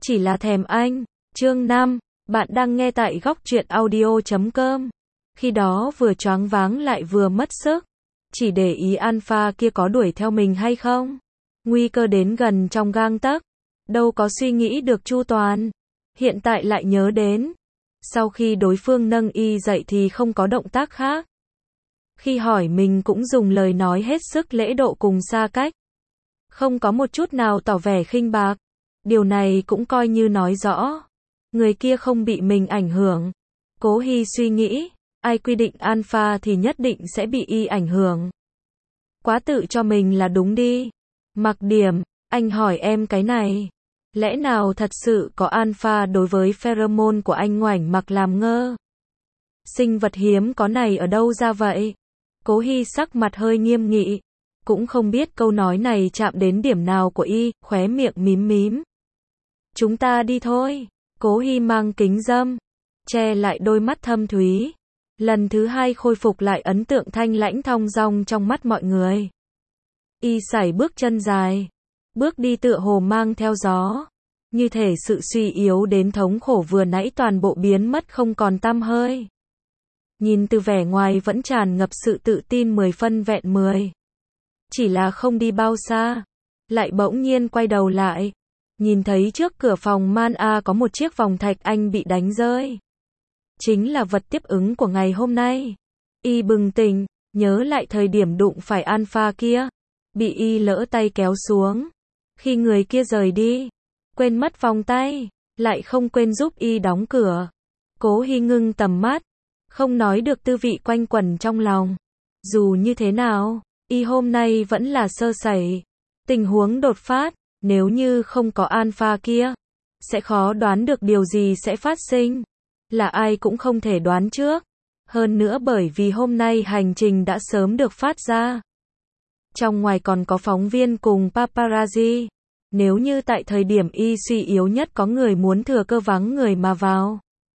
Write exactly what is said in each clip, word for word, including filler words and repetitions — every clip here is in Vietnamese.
Chỉ là thèm anh. Chương năm. Bạn đang nghe tại góc truyện audio chấm com. Khi đó vừa choáng váng lại vừa mất sức. Chỉ để ý alpha kia có đuổi theo mình hay không. Nguy cơ đến gần trong gang tấc. Đâu có suy nghĩ được chu toàn. Hiện tại lại nhớ đến. Sau khi đối phương nâng y dậy thì không có động tác khác. Khi hỏi mình cũng dùng lời nói hết sức lễ độ cùng xa cách. Không có một chút nào tỏ vẻ khinh bạc. Điều này cũng coi như nói rõ. Người kia không bị mình ảnh hưởng. Cố Hi suy nghĩ. Ai quy định alpha thì nhất định sẽ bị y ảnh hưởng. Quá tự cho mình là đúng đi. Mặc Điểm, anh hỏi em cái này. Lẽ nào thật sự có alpha đối với pheromone của anh? Ngoảnh Mặc làm ngơ. Sinh vật hiếm có này ở đâu ra vậy? Cố Hi sắc mặt hơi nghiêm nghị. Cũng không biết câu nói này chạm đến điểm nào của y, khóe miệng mím mím. Chúng ta đi thôi. Cố Hi mang kính râm, che lại đôi mắt thâm thúy. Lần thứ hai khôi phục lại ấn tượng thanh lãnh thong dong trong mắt mọi người. Y sải bước chân dài, bước đi tựa hồ mang theo gió. Như thể sự suy yếu đến thống khổ vừa nãy toàn bộ biến mất không còn tăm hơi. Nhìn từ vẻ ngoài vẫn tràn ngập sự tự tin mười phân vẹn mười. Chỉ là không đi bao xa, lại bỗng nhiên quay đầu lại. Nhìn thấy trước cửa phòng Man A có một chiếc vòng thạch anh bị đánh rơi. Chính là vật tiếp ứng của ngày hôm nay. Y bừng tỉnh, nhớ lại thời điểm đụng phải alpha kia. Bị y lỡ tay kéo xuống. Khi người kia rời đi, quên mất vòng tay, lại không quên giúp y đóng cửa. Cố Hi ngưng tầm mắt, không nói được tư vị quanh quẩn trong lòng. Dù như thế nào, y hôm nay vẫn là sơ sẩy. Tình huống đột phát. Nếu như không có alpha kia, sẽ khó đoán được điều gì sẽ phát sinh. Là ai cũng không thể đoán trước. Hơn nữa bởi vì hôm nay hành trình đã sớm được phát ra. Trong ngoài còn có phóng viên cùng paparazzi. Nếu như tại thời điểm y suy yếu nhất có người muốn thừa cơ vắng người mà vào,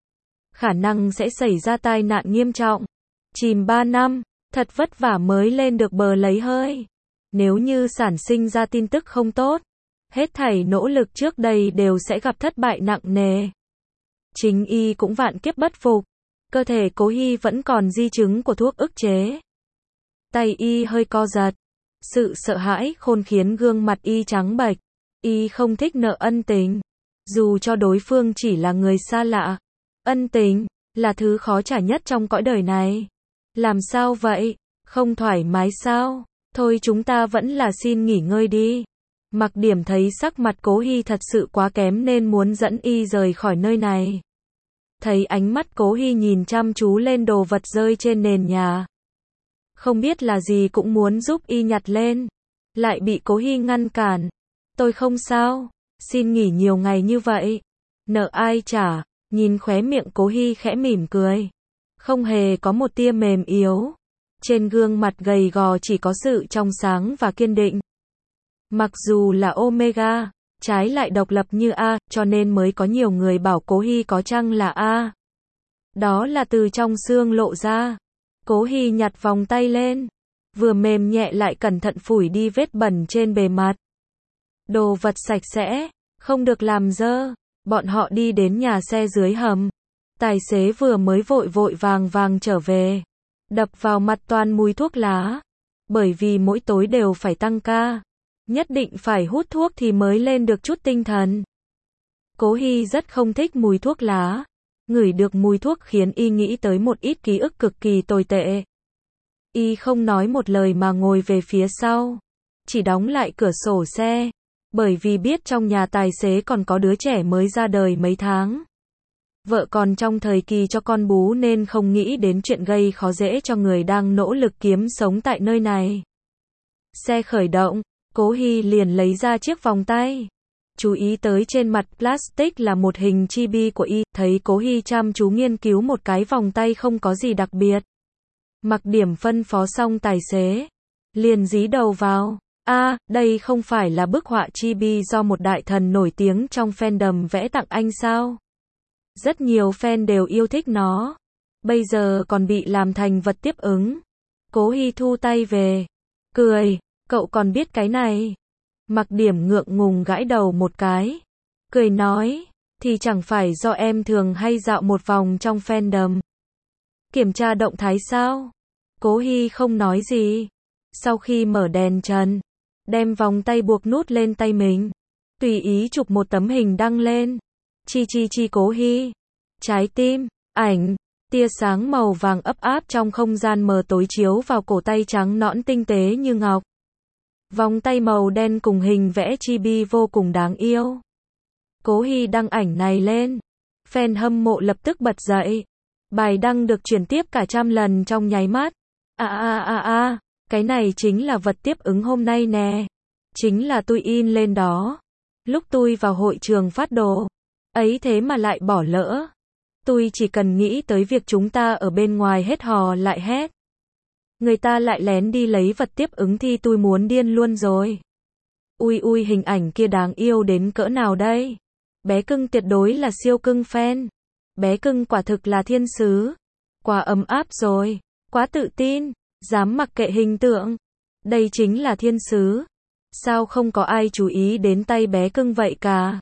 khả năng sẽ xảy ra tai nạn nghiêm trọng. Chìm ba năm, thật vất vả mới lên được bờ lấy hơi. Nếu như sản sinh ra tin tức không tốt, hết thảy nỗ lực trước đây đều sẽ gặp thất bại nặng nề. Chính y cũng vạn kiếp bất phục. Cơ thể Cố Hi vẫn còn di chứng của thuốc ức chế. Tay y hơi co giật. Sự sợ hãi khôn khiến gương mặt y trắng bệch. Y không thích nợ ân tình. Dù cho đối phương chỉ là người xa lạ. Ân tình là thứ khó trả nhất trong cõi đời này. Làm sao vậy? Không thoải mái sao? Thôi chúng ta vẫn là xin nghỉ ngơi đi. Mặc Điểm thấy sắc mặt Cố Hi thật sự quá kém nên muốn dẫn y rời khỏi nơi này. Thấy ánh mắt Cố Hi nhìn chăm chú lên đồ vật rơi trên nền nhà. Không biết là gì cũng muốn giúp y nhặt lên. Lại bị Cố Hi ngăn cản. Tôi không sao. Xin nghỉ nhiều ngày như vậy. Nợ ai trả. Nhìn khóe miệng Cố Hi khẽ mỉm cười. Không hề có một tia mềm yếu. Trên gương mặt gầy gò chỉ có sự trong sáng và kiên định. Mặc dù là Omega, trái lại độc lập như A, cho nên mới có nhiều người bảo Cố Hi có chăng là A. Đó là từ trong xương lộ ra. Cố Hi nhặt vòng tay lên, vừa mềm nhẹ lại cẩn thận phủi đi vết bẩn trên bề mặt. Đồ vật sạch sẽ, không được làm dơ. Bọn họ đi đến nhà xe dưới hầm. Tài xế vừa mới vội vội vàng vàng trở về. Đập vào mặt toàn mùi thuốc lá. Bởi vì mỗi tối đều phải tăng ca. Nhất định phải hút thuốc thì mới lên được chút tinh thần. Cố Hi rất không thích mùi thuốc lá. Ngửi được mùi thuốc khiến y nghĩ tới một ít ký ức cực kỳ tồi tệ. Y không nói một lời mà ngồi về phía sau. Chỉ đóng lại cửa sổ xe. Bởi vì biết trong nhà tài xế còn có đứa trẻ mới ra đời mấy tháng. Vợ còn trong thời kỳ cho con bú nên không nghĩ đến chuyện gây khó dễ cho người đang nỗ lực kiếm sống tại nơi này. Xe khởi động. Cố Hi liền lấy ra chiếc vòng tay. Chú ý tới trên mặt plastic là một hình chibi của y, thấy Cố Hi chăm chú nghiên cứu một cái vòng tay không có gì đặc biệt. Mặc Điểm phân phó xong tài xế, liền dí đầu vào. A, à, đây không phải là bức họa chibi do một đại thần nổi tiếng trong fandom vẽ tặng anh sao? Rất nhiều fan đều yêu thích nó. Bây giờ còn bị làm thành vật tiếp ứng. Cố Hi thu tay về, cười. Cậu còn biết cái này? Mặc Điểm ngượng ngùng gãi đầu một cái. cười nói, thì chẳng phải do em thường hay dạo một vòng trong fandom. Kiểm tra động thái sao? Cố Hy không nói gì. Sau khi mở đèn trần, đem vòng tay buộc nút lên tay mình, tùy ý chụp một tấm hình đăng lên. Chi chi chi Cố Hy. Trái tim, ảnh, tia sáng màu vàng ấp áp trong không gian mờ tối chiếu vào cổ tay trắng nõn tinh tế như ngọc. Vòng tay màu đen cùng hình vẽ chibi vô cùng đáng yêu. Cố Hy đăng ảnh này lên. Fan hâm mộ lập tức bật dậy. Bài đăng được chuyển tiếp cả trăm lần trong nháy mắt. À à à à, cái này chính là vật tiếp ứng hôm nay nè. Chính là tôi in lên đó. Lúc tôi vào hội trường phát đồ. Ấy thế mà lại bỏ lỡ. Tôi chỉ cần nghĩ tới việc chúng ta ở bên ngoài hết hò lại hét. Người ta lại lén đi lấy vật tiếp ứng thì tôi muốn điên luôn rồi. Ui ui hình ảnh kia đáng yêu đến cỡ nào đây? Bé cưng tuyệt đối là siêu cưng fan. Bé cưng quả thực là thiên sứ. Quá ấm áp rồi. Quá tự tin. Dám mặc kệ hình tượng. Đây chính là thiên sứ. Sao không có ai chú ý đến tay bé cưng vậy cả?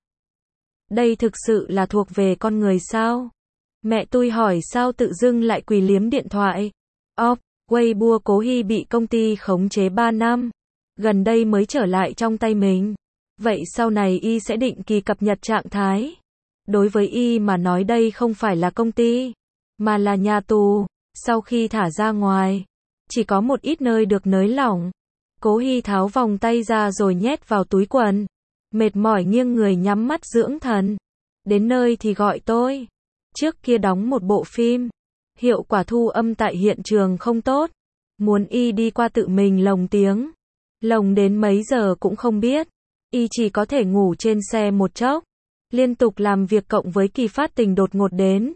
Đây thực sự là thuộc về con người sao? Mẹ tôi hỏi sao tự dưng lại quỳ liếm điện thoại. Off, Weibo Cố Hy bị công ty khống chế ba năm. Gần đây mới trở lại trong tay mình. Vậy sau này y sẽ định kỳ cập nhật trạng thái. Đối với y mà nói đây không phải là công ty, mà là nhà tù. Sau khi thả ra ngoài, chỉ có một ít nơi được nới lỏng. Cố Hy tháo vòng tay ra rồi nhét vào túi quần. Mệt mỏi nghiêng người nhắm mắt dưỡng thần. Đến nơi thì gọi tôi. Trước kia đóng một bộ phim. Hiệu quả thu âm tại hiện trường không tốt. Muốn y đi qua tự mình lồng tiếng. Lồng đến mấy giờ cũng không biết. Y chỉ có thể ngủ trên xe một chốc. Liên tục làm việc cộng với kỳ phát tình đột ngột đến.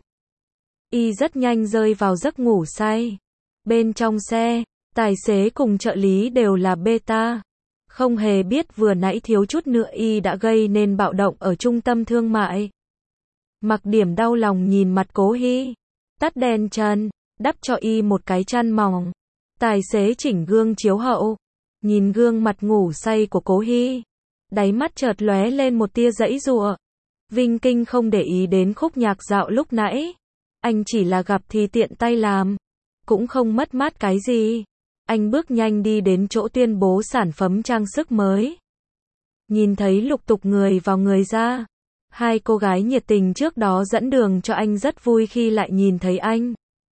Y rất nhanh rơi vào giấc ngủ say. Bên trong xe, tài xế cùng trợ lý đều là beta. Không hề biết vừa nãy thiếu chút nữa y đã gây nên bạo động ở trung tâm thương mại. Mặc Điểm đau lòng nhìn mặt Cố Hy. Tắt đèn trần, đắp cho y một cái chăn mỏng. Tài xế chỉnh gương chiếu hậu. Nhìn gương mặt ngủ say của Cố Hy. Đáy mắt chợt lóe lên một tia giãy giụa. Vinh Kinh không để ý đến khúc nhạc dạo lúc nãy. Anh chỉ là gặp thì tiện tay làm. Cũng không mất mát cái gì. Anh bước nhanh đi đến chỗ tuyên bố sản phẩm trang sức mới. Nhìn thấy lục tục người vào người ra. Hai cô gái nhiệt tình trước đó dẫn đường cho anh rất vui khi lại nhìn thấy anh.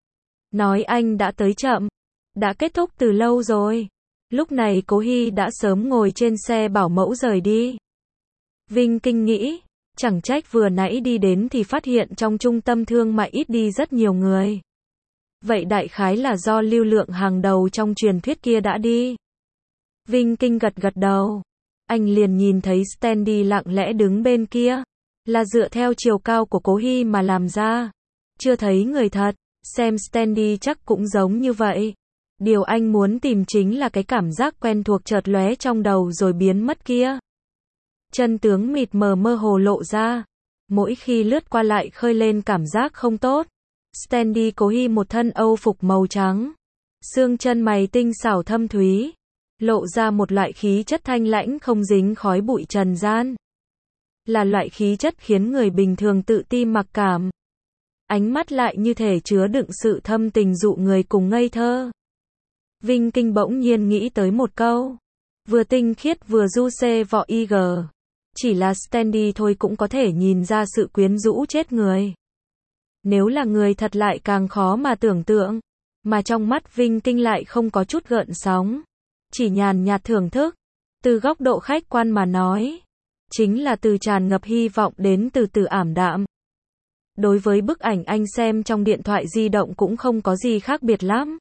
Nói anh đã tới chậm. Đã kết thúc từ lâu rồi. Lúc này Cố Hy đã sớm ngồi trên xe bảo mẫu rời đi. Vinh Kinh nghĩ, chẳng trách vừa nãy đi đến thì phát hiện trong trung tâm thương mại ít đi rất nhiều người. Vậy đại khái là do lưu lượng hàng đầu trong truyền thuyết kia đã đi. Vinh Kinh gật gật đầu. Anh liền nhìn thấy Standy lặng lẽ đứng bên kia. Là dựa theo chiều cao của Cố Hy mà làm ra. Chưa thấy người thật, xem Standy chắc cũng giống như vậy. Điều anh muốn tìm chính là cái cảm giác quen thuộc chợt lóe trong đầu rồi biến mất kia. Chân tướng mịt mờ mơ hồ lộ ra. Mỗi khi lướt qua lại khơi lên cảm giác không tốt. Standy Cố Hy một thân âu phục màu trắng. Xương chân mày tinh xảo thâm thúy. Lộ ra một loại khí chất thanh lãnh không dính khói bụi trần gian. Là loại khí chất khiến người bình thường tự ti mặc cảm. Ánh mắt lại như thể chứa đựng sự thâm tình dụ người cùng ngây thơ. Vinh Kinh bỗng nhiên nghĩ tới một câu. Vừa tinh khiết vừa du xê vọ y gờ. Chỉ là Standy thôi cũng có thể nhìn ra sự quyến rũ chết người. Nếu là người thật lại càng khó mà tưởng tượng. Mà trong mắt Vinh Kinh lại không có chút gợn sóng. Chỉ nhàn nhạt thưởng thức. Từ góc độ khách quan mà nói. Chính là từ tràn ngập hy vọng đến từ từ ảm đạm. Đối với bức ảnh anh xem trong điện thoại di động cũng không có gì khác biệt lắm.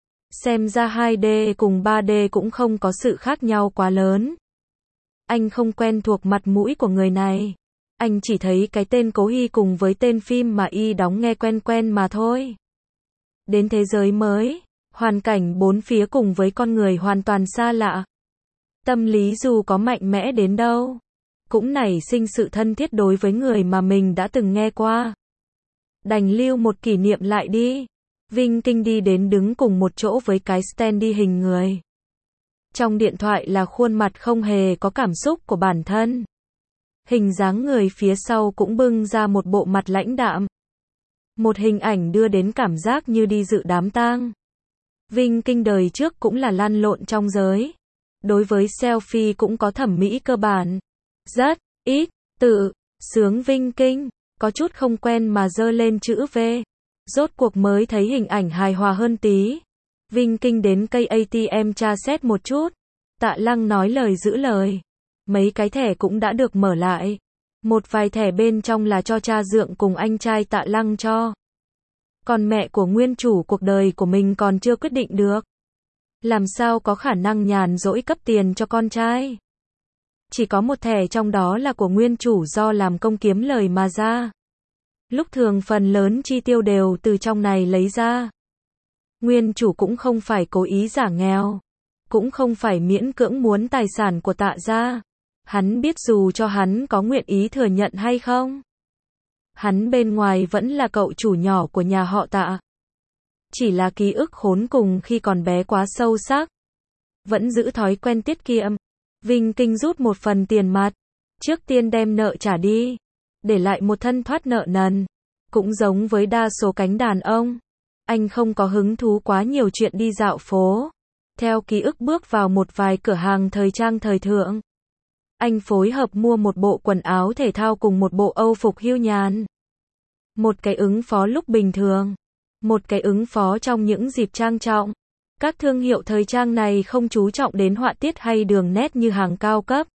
Xem ra hai D cùng ba D cũng không có sự khác nhau quá lớn. Anh không quen thuộc mặt mũi của người này. Anh chỉ thấy cái tên Cố Hy cùng với tên phim mà y đóng nghe quen quen mà thôi. Đến thế giới mới, hoàn cảnh bốn phía cùng với con người hoàn toàn xa lạ. Tâm lý dù có mạnh mẽ đến đâu, cũng nảy sinh sự thân thiết đối với người mà mình đã từng nghe qua. Đành lưu một kỷ niệm lại đi. Vinh Kinh đi đến đứng cùng một chỗ với cái Standy hình người. Trong điện thoại là khuôn mặt không hề có cảm xúc của bản thân. Hình dáng người phía sau cũng bưng ra một bộ mặt lãnh đạm. Một hình ảnh đưa đến cảm giác như đi dự đám tang. Vinh Kinh đời trước cũng là lăn lộn trong giới. Đối với selfie cũng có thẩm mỹ cơ bản. Rất ít, tự sướng Vinh Kinh, có chút không quen mà giơ lên chữ V. Rốt cuộc mới thấy hình ảnh hài hòa hơn tí. Vinh Kinh đến cây a tê em tra xét một chút. Tạ Lăng nói lời giữ lời. Mấy cái thẻ cũng đã được mở lại. Một vài thẻ bên trong là cho cha dượng cùng anh trai Tạ Lăng cho. Còn mẹ của nguyên chủ cuộc đời của mình còn chưa quyết định được. Làm sao có khả năng nhàn rỗi cấp tiền cho con trai. Chỉ có một thẻ trong đó là của nguyên chủ do làm công kiếm lời mà ra. Lúc thường phần lớn chi tiêu đều từ trong này lấy ra. Nguyên chủ cũng không phải cố ý giả nghèo. Cũng không phải miễn cưỡng muốn tài sản của Tạ gia. Hắn biết dù cho hắn có nguyện ý thừa nhận hay không. Hắn bên ngoài vẫn là cậu chủ nhỏ của nhà họ Tạ. Chỉ là ký ức khốn cùng khi còn bé quá sâu sắc. Vẫn giữ thói quen tiết kiệm. Vinh Kinh rút một phần tiền mặt. Trước tiên đem nợ trả đi. Để lại một thân thoát nợ nần. Cũng giống với đa số cánh đàn ông. Anh không có hứng thú quá nhiều chuyện đi dạo phố. Theo ký ức bước vào một vài cửa hàng thời trang thời thượng. Anh phối hợp mua một bộ quần áo thể thao cùng một bộ âu phục hưu nhàn. Một cái ứng phó lúc bình thường. Một cái ứng phó trong những dịp trang trọng. Các thương hiệu thời trang này không chú trọng đến họa tiết hay đường nét như hàng cao cấp.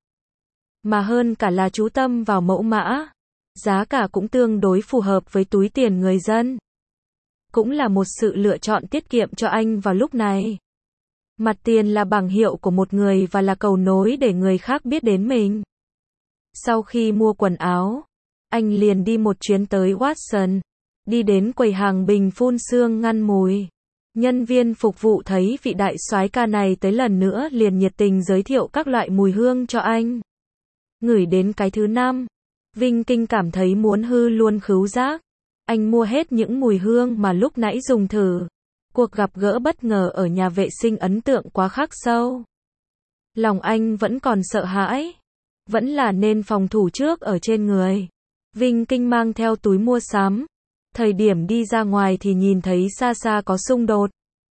Mà hơn cả là chú tâm vào mẫu mã. Giá cả cũng tương đối phù hợp với túi tiền người dân. Cũng là một sự lựa chọn tiết kiệm cho anh vào lúc này. Mặt tiền là bảng hiệu của một người và là cầu nối để người khác biết đến mình. Sau khi mua quần áo, anh liền đi một chuyến tới Watson. Đi đến quầy hàng bình phun sương ngăn mùi. Nhân viên phục vụ thấy vị đại soái ca này tới lần nữa liền nhiệt tình giới thiệu các loại mùi hương cho anh. Ngửi đến cái thứ năm, Vinh Kinh cảm thấy muốn hư luôn khứu giác. Anh mua hết những mùi hương mà lúc nãy dùng thử. Cuộc gặp gỡ bất ngờ ở nhà vệ sinh ấn tượng quá khắc sâu. Lòng anh vẫn còn sợ hãi. Vẫn là nên phòng thủ trước ở trên người. Vinh Kinh mang theo túi mua sắm. Thời điểm đi ra ngoài thì nhìn thấy xa xa có xung đột.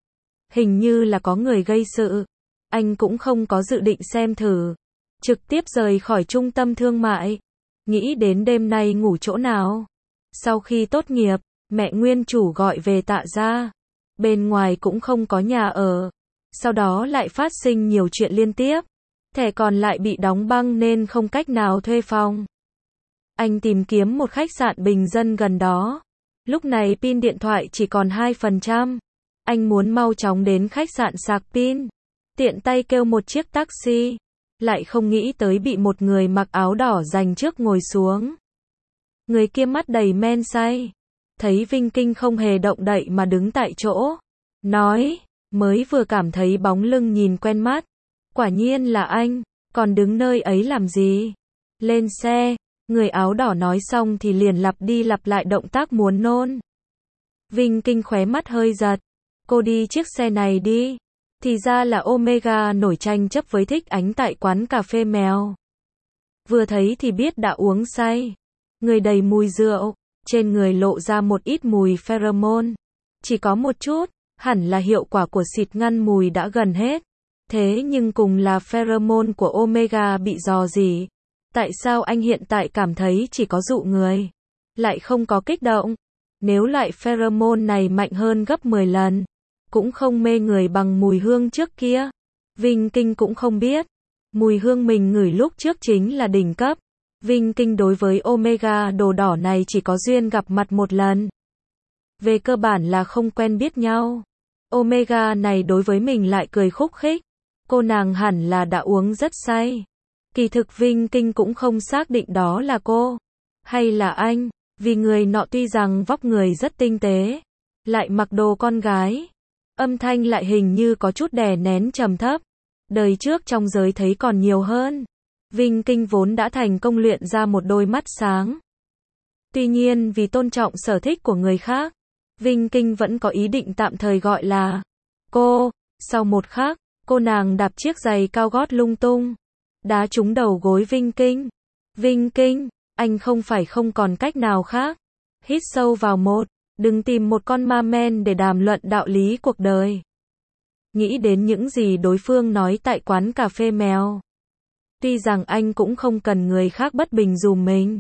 Hình như là có người gây sự. Anh cũng không có dự định xem thử. Trực tiếp rời khỏi trung tâm thương mại. Nghĩ đến đêm nay ngủ chỗ nào. Sau khi tốt nghiệp, mẹ nguyên chủ gọi về Tạ gia. Bên ngoài cũng không có nhà ở. Sau đó lại phát sinh nhiều chuyện liên tiếp. Thẻ còn lại bị đóng băng nên không cách nào thuê phòng. Anh tìm kiếm một khách sạn bình dân gần đó. Lúc này pin điện thoại chỉ còn hai phần trăm. Anh muốn mau chóng đến khách sạn sạc pin. Tiện tay kêu một chiếc taxi. Lại không nghĩ tới bị một người mặc áo đỏ dành trước ngồi xuống. Người kia mắt đầy men say. Thấy Vinh Kinh không hề động đậy mà đứng tại chỗ. Nói, mới vừa cảm thấy bóng lưng nhìn quen mắt. Quả nhiên là anh, còn đứng nơi ấy làm gì? Lên xe, người áo đỏ nói xong thì liền lặp đi lặp lại động tác muốn nôn. Vinh Kinh khóe mắt hơi giật. Cô đi chiếc xe này đi. Thì ra là Omega nổi tranh chấp với Thích Ánh tại quán cà phê mèo. Vừa thấy thì biết đã uống say. Người đầy mùi rượu, trên người lộ ra một ít mùi pheromone. Chỉ có một chút, hẳn là hiệu quả của xịt ngăn mùi đã gần hết. Thế nhưng cùng là pheromone của Omega bị rò rỉ. Tại sao anh hiện tại cảm thấy chỉ có dụ người, lại không có kích động? Nếu loại pheromone này mạnh hơn gấp mười lần, cũng không mê người bằng mùi hương trước kia. Vinh Kinh cũng không biết. Mùi hương mình ngửi lúc trước chính là đỉnh cấp. Vinh Kinh đối với Omega đồ đỏ này chỉ có duyên gặp mặt một lần. Về cơ bản là không quen biết nhau. Omega này đối với mình lại cười khúc khích. Cô nàng hẳn là đã uống rất say. Kỳ thực Vinh Kinh cũng không xác định đó là cô, hay là anh, vì người nọ tuy rằng vóc người rất tinh tế, lại mặc đồ con gái. Âm thanh lại hình như có chút đè nén trầm thấp. Đời trước trong giới thấy còn nhiều hơn. Vinh Kinh vốn đã thành công luyện ra một đôi mắt sáng. Tuy nhiên vì tôn trọng sở thích của người khác, Vinh Kinh vẫn có ý định tạm thời gọi là cô. Sau một khắc, cô nàng đạp chiếc giày cao gót lung tung, đá trúng đầu gối Vinh Kinh. Vinh Kinh, anh không phải không còn cách nào khác. Hít sâu vào một, đừng tìm một con ma men để đàm luận đạo lý cuộc đời. Nghĩ đến những gì đối phương nói tại quán cà phê mèo. Tuy rằng anh cũng không cần người khác bất bình dùm mình.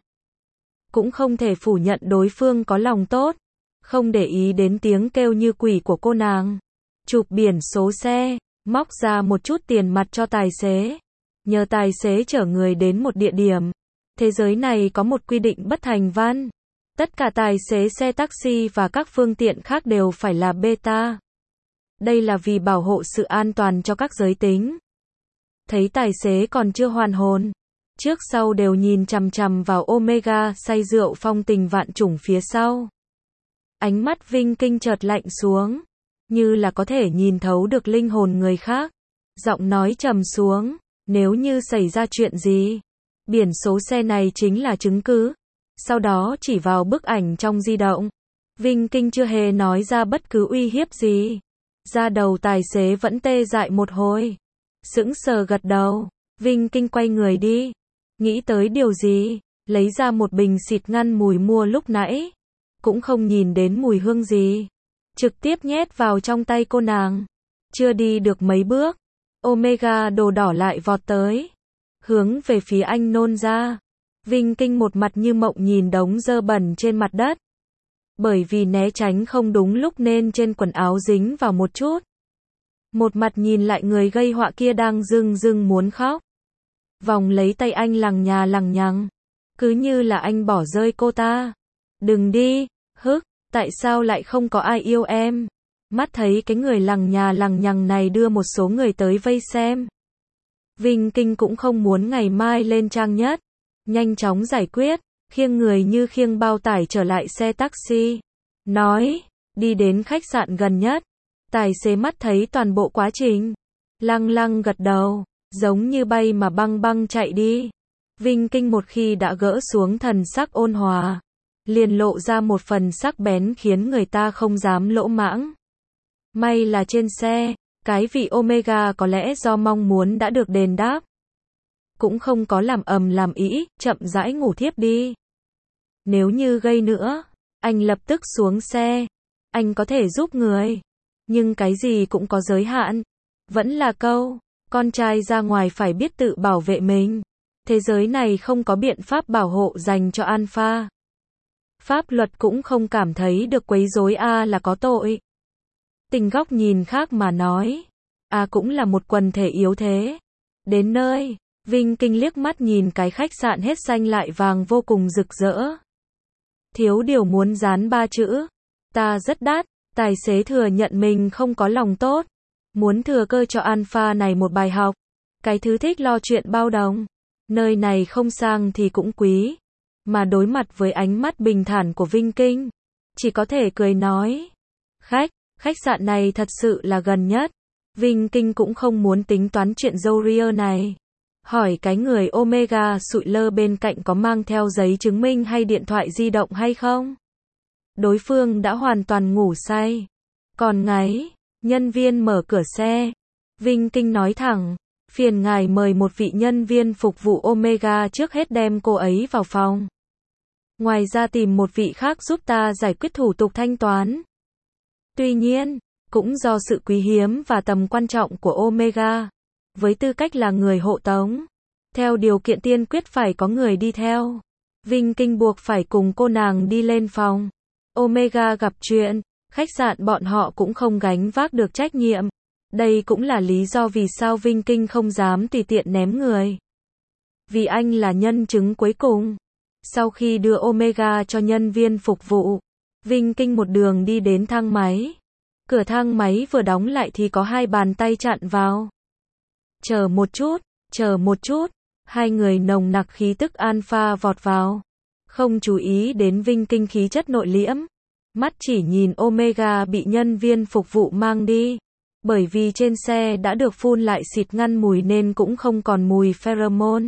Cũng không thể phủ nhận đối phương có lòng tốt. Không để ý đến tiếng kêu như quỷ của cô nàng. Chụp biển số xe, móc ra một chút tiền mặt cho tài xế. Nhờ tài xế chở người đến một địa điểm. Thế giới này có một quy định bất thành văn. Tất cả tài xế xe taxi và các phương tiện khác đều phải là beta. Đây là vì bảo hộ sự an toàn cho các giới tính. Thấy tài xế còn chưa hoàn hồn. Trước sau đều nhìn chằm chằm vào Omega say rượu phong tình vạn trùng phía sau. Ánh mắt Vinh Kinh chợt lạnh xuống. Như là có thể nhìn thấu được linh hồn người khác. Giọng nói trầm xuống. Nếu như xảy ra chuyện gì, biển số xe này chính là chứng cứ. Sau đó chỉ vào bức ảnh trong di động. Vinh Kinh chưa hề nói ra bất cứ uy hiếp gì. Da đầu tài xế vẫn tê dại một hồi. Sững sờ gật đầu. Vinh Kinh quay người đi. Nghĩ tới điều gì, lấy ra một bình xịt ngăn mùi mua lúc nãy. Cũng không nhìn đến mùi hương gì. Trực tiếp nhét vào trong tay cô nàng. Chưa đi được mấy bước. Omega đồ đỏ lại vọt tới. Hướng về phía anh nôn ra. Vinh Kinh một mặt như mộng nhìn đống dơ bẩn trên mặt đất. Bởi vì né tránh không đúng lúc nên trên quần áo dính vào một chút. Một mặt nhìn lại người gây họa kia đang rưng rưng muốn khóc. Vòng lấy tay anh lằng nhà lằng nhằng. Cứ như là anh bỏ rơi cô ta. Đừng đi, hức, tại sao lại không có ai yêu em? Mắt thấy cái người lằng nhà lằng nhằng này đưa một số người tới vây xem. Vinh Kinh cũng không muốn ngày mai lên trang nhất. Nhanh chóng giải quyết, khiêng người như khiêng bao tải trở lại xe taxi. Nói, đi đến khách sạn gần nhất. Tài xế mắt thấy toàn bộ quá trình. Lăng lăng gật đầu, giống như bay mà băng băng chạy đi. Vinh Kinh một khi đã gỡ xuống thần sắc ôn hòa. Liền lộ ra một phần sắc bén khiến người ta không dám lỗ mãng. May là trên xe, cái vị Omega có lẽ do mong muốn đã được đền đáp. Cũng không có làm ầm làm ĩ, chậm rãi ngủ thiếp đi. Nếu như gây nữa, anh lập tức xuống xe. Anh có thể giúp người. Nhưng cái gì cũng có giới hạn. Vẫn là câu, con trai ra ngoài phải biết tự bảo vệ mình. Thế giới này không có biện pháp bảo hộ dành cho alpha. Pháp luật cũng không cảm thấy được quấy rối A là có tội. Tình góc nhìn khác mà nói. A cũng là một quần thể yếu thế. Đến nơi, Vinh Kinh liếc mắt nhìn cái khách sạn hết xanh lại vàng vô cùng rực rỡ. Thiếu điều muốn dán ba chữ. Ta rất đắt. Tài xế thừa nhận mình không có lòng tốt. Muốn thừa cơ cho alpha này một bài học. Cái thứ thích lo chuyện bao đồng. Nơi này không sang thì cũng quý. Mà đối mặt với ánh mắt bình thản của Vinh Kinh. Chỉ có thể cười nói. Khách, khách sạn này thật sự là gần nhất. Vinh Kinh cũng không muốn tính toán chuyện dâu ria này. Hỏi cái người Omega sụi lơ bên cạnh có mang theo giấy chứng minh hay điện thoại di động hay không? Đối phương đã hoàn toàn ngủ say. Còn ngáy, nhân viên mở cửa xe. Vinh Kinh nói thẳng, phiền ngài mời một vị nhân viên phục vụ Omega trước hết đem cô ấy vào phòng. Ngoài ra tìm một vị khác giúp ta giải quyết thủ tục thanh toán. Tuy nhiên, cũng do sự quý hiếm và tầm quan trọng của Omega, với tư cách là người hộ tống, theo điều kiện tiên quyết phải có người đi theo. Vinh Kinh buộc phải cùng cô nàng đi lên phòng. Omega gặp chuyện, khách sạn bọn họ cũng không gánh vác được trách nhiệm. Đây cũng là lý do vì sao Vinh Kinh không dám tùy tiện ném người. Vì anh là nhân chứng cuối cùng. Sau khi đưa Omega cho nhân viên phục vụ, Vinh Kinh một đường đi đến thang máy. Cửa thang máy vừa đóng lại thì có hai bàn tay chặn vào. Chờ một chút, chờ một chút. Hai người nồng nặc khí tức alpha vọt vào. Không chú ý đến Vinh Kinh khí chất nội liễm. Mắt chỉ nhìn Omega bị nhân viên phục vụ mang đi. Bởi vì trên xe đã được phun lại xịt ngăn mùi nên cũng không còn mùi pheromone.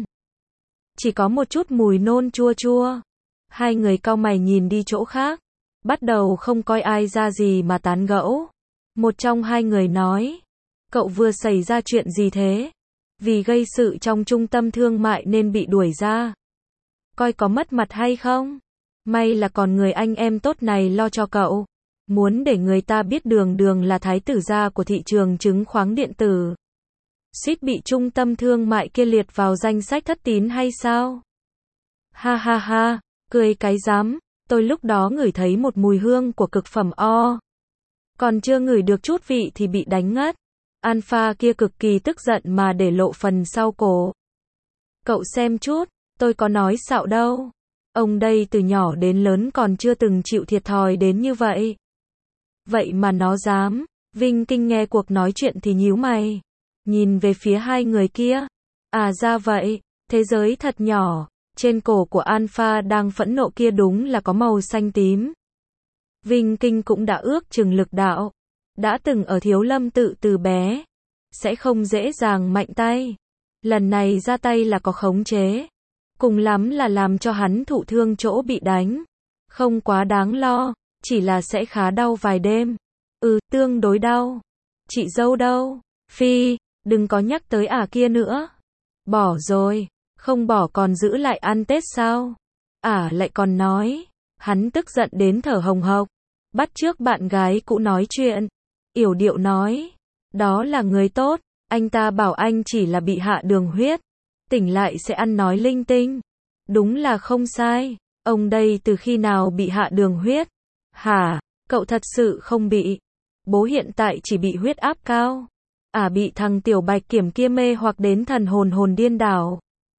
Chỉ có một chút mùi nôn chua chua. Hai người cau mày nhìn đi chỗ khác. Bắt đầu không coi ai ra gì mà tán gẫu. Một trong hai người nói. Cậu vừa xảy ra chuyện gì thế? Vì gây sự trong trung tâm thương mại nên bị đuổi ra. coi có mất mặt hay không. May là còn người anh em tốt này lo cho cậu. Muốn để người ta biết Đường Đường là thái tử gia của thị trường chứng khoán điện tử. Suýt bị trung tâm thương mại kia liệt vào danh sách thất tín hay sao? Ha ha ha, cười cái rắm, tôi lúc đó ngửi thấy một mùi hương của cực phẩm o. Còn chưa ngửi được chút vị thì bị đánh ngất. Alpha kia cực kỳ tức giận mà để lộ phần sau cổ. Cậu xem chút, tôi có nói xạo đâu. Ông đây từ nhỏ đến lớn còn chưa từng chịu thiệt thòi đến như vậy. Vậy mà nó dám. Vinh Kinh nghe cuộc nói chuyện thì nhíu mày. Nhìn về phía hai người kia. À ra vậy, thế giới thật nhỏ. Trên cổ của Alpha đang phẫn nộ kia đúng là có màu xanh tím. Vinh Kinh cũng đã ước chừng lực đạo. Đã từng ở Thiếu Lâm tự từ bé. Sẽ không dễ dàng mạnh tay. Lần này ra tay là có khống chế. Cùng lắm là làm cho hắn thụ thương chỗ bị đánh. Không quá đáng lo. Chỉ là sẽ khá đau vài đêm. Ừ, tương đối đau. Chị dâu đâu? Phi, đừng có nhắc tới ả kia nữa. Bỏ rồi. Không bỏ còn giữ lại ăn Tết sao? Ả lại còn nói. Hắn tức giận đến thở hồng hộc. Bắt chước bạn gái cũ nói chuyện. Yểu điệu nói. Đó là người tốt. Anh ta bảo anh chỉ là bị hạ đường huyết. Tỉnh lại sẽ ăn nói linh tinh. Đúng là không sai. Ông đây từ khi nào bị hạ đường huyết? Hả? Cậu thật sự không bị. Bố hiện tại chỉ bị huyết áp cao. À bị thằng tiểu bạch kiểm kia mê hoặc đến thần hồn hồn điên đảo.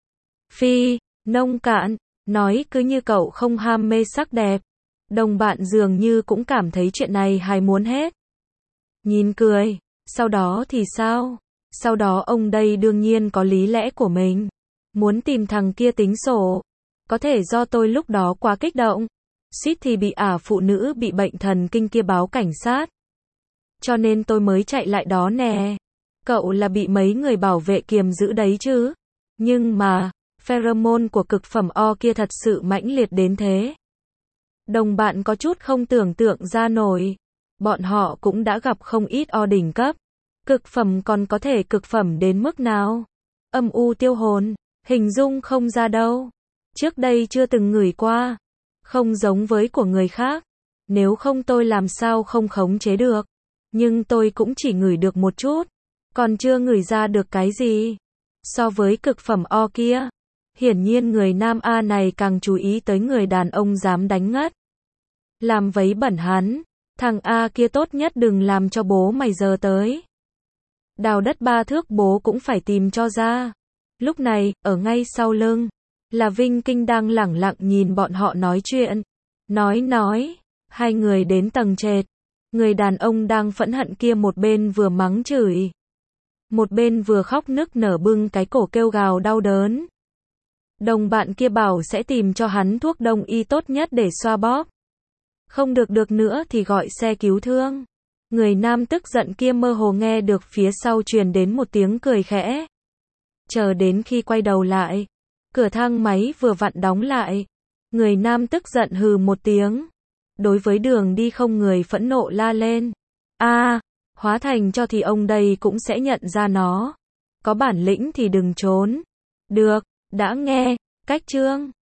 Phi, nông cạn, nói cứ như cậu không ham mê sắc đẹp. Đồng bạn dường như cũng cảm thấy chuyện này hài muốn hết. Nhìn cười, sau đó thì sao? Sau đó ông đây đương nhiên có lý lẽ của mình. Muốn tìm thằng kia tính sổ. Có thể do tôi lúc đó quá kích động. Suýt thì bị ả phụ nữ bị bệnh thần kinh kia báo cảnh sát. Cho nên tôi mới chạy lại đó nè. Cậu là bị mấy người bảo vệ kiềm giữ đấy chứ. Nhưng mà, pheromone của cực phẩm O kia thật sự mãnh liệt đến thế. Đồng bạn có chút không tưởng tượng ra nổi. Bọn họ cũng đã gặp không ít O đỉnh cấp. Cực phẩm còn có thể cực phẩm đến mức nào? Âm u tiêu hồn, hình dung không ra đâu. Trước đây chưa từng ngửi qua. Không giống với của người khác. Nếu không tôi làm sao không khống chế được. Nhưng tôi cũng chỉ ngửi được một chút. Còn chưa ngửi ra được cái gì. So với cực phẩm O kia. Hiển nhiên người nam A này càng chú ý tới người đàn ông dám đánh ngất. Làm vấy bẩn hắn. Thằng A kia tốt nhất đừng làm cho bố mày giờ tới. Đào đất ba thước bố cũng phải tìm cho ra. Lúc này, ở ngay sau lưng. Là Vinh Kinh đang lẳng lặng nhìn bọn họ nói chuyện. Nói nói. Hai người đến tầng trệt. Người đàn ông đang phẫn hận kia một bên vừa mắng chửi. Một bên vừa khóc nức nở bưng cái cổ kêu gào đau đớn. Đồng bạn kia bảo sẽ tìm cho hắn thuốc đông y tốt nhất để xoa bóp. Không được được nữa thì gọi xe cứu thương. Người nam tức giận kia mơ hồ nghe được phía sau truyền đến một tiếng cười khẽ. Chờ đến khi quay đầu lại. Cửa thang máy vừa vặn đóng lại. Người nam tức giận hừ một tiếng. Đối với đường đi không người phẫn nộ la lên. A, à, hóa thành cho thì ông đây cũng sẽ nhận ra nó. Có bản lĩnh thì đừng trốn. Được, đã nghe, cách chương.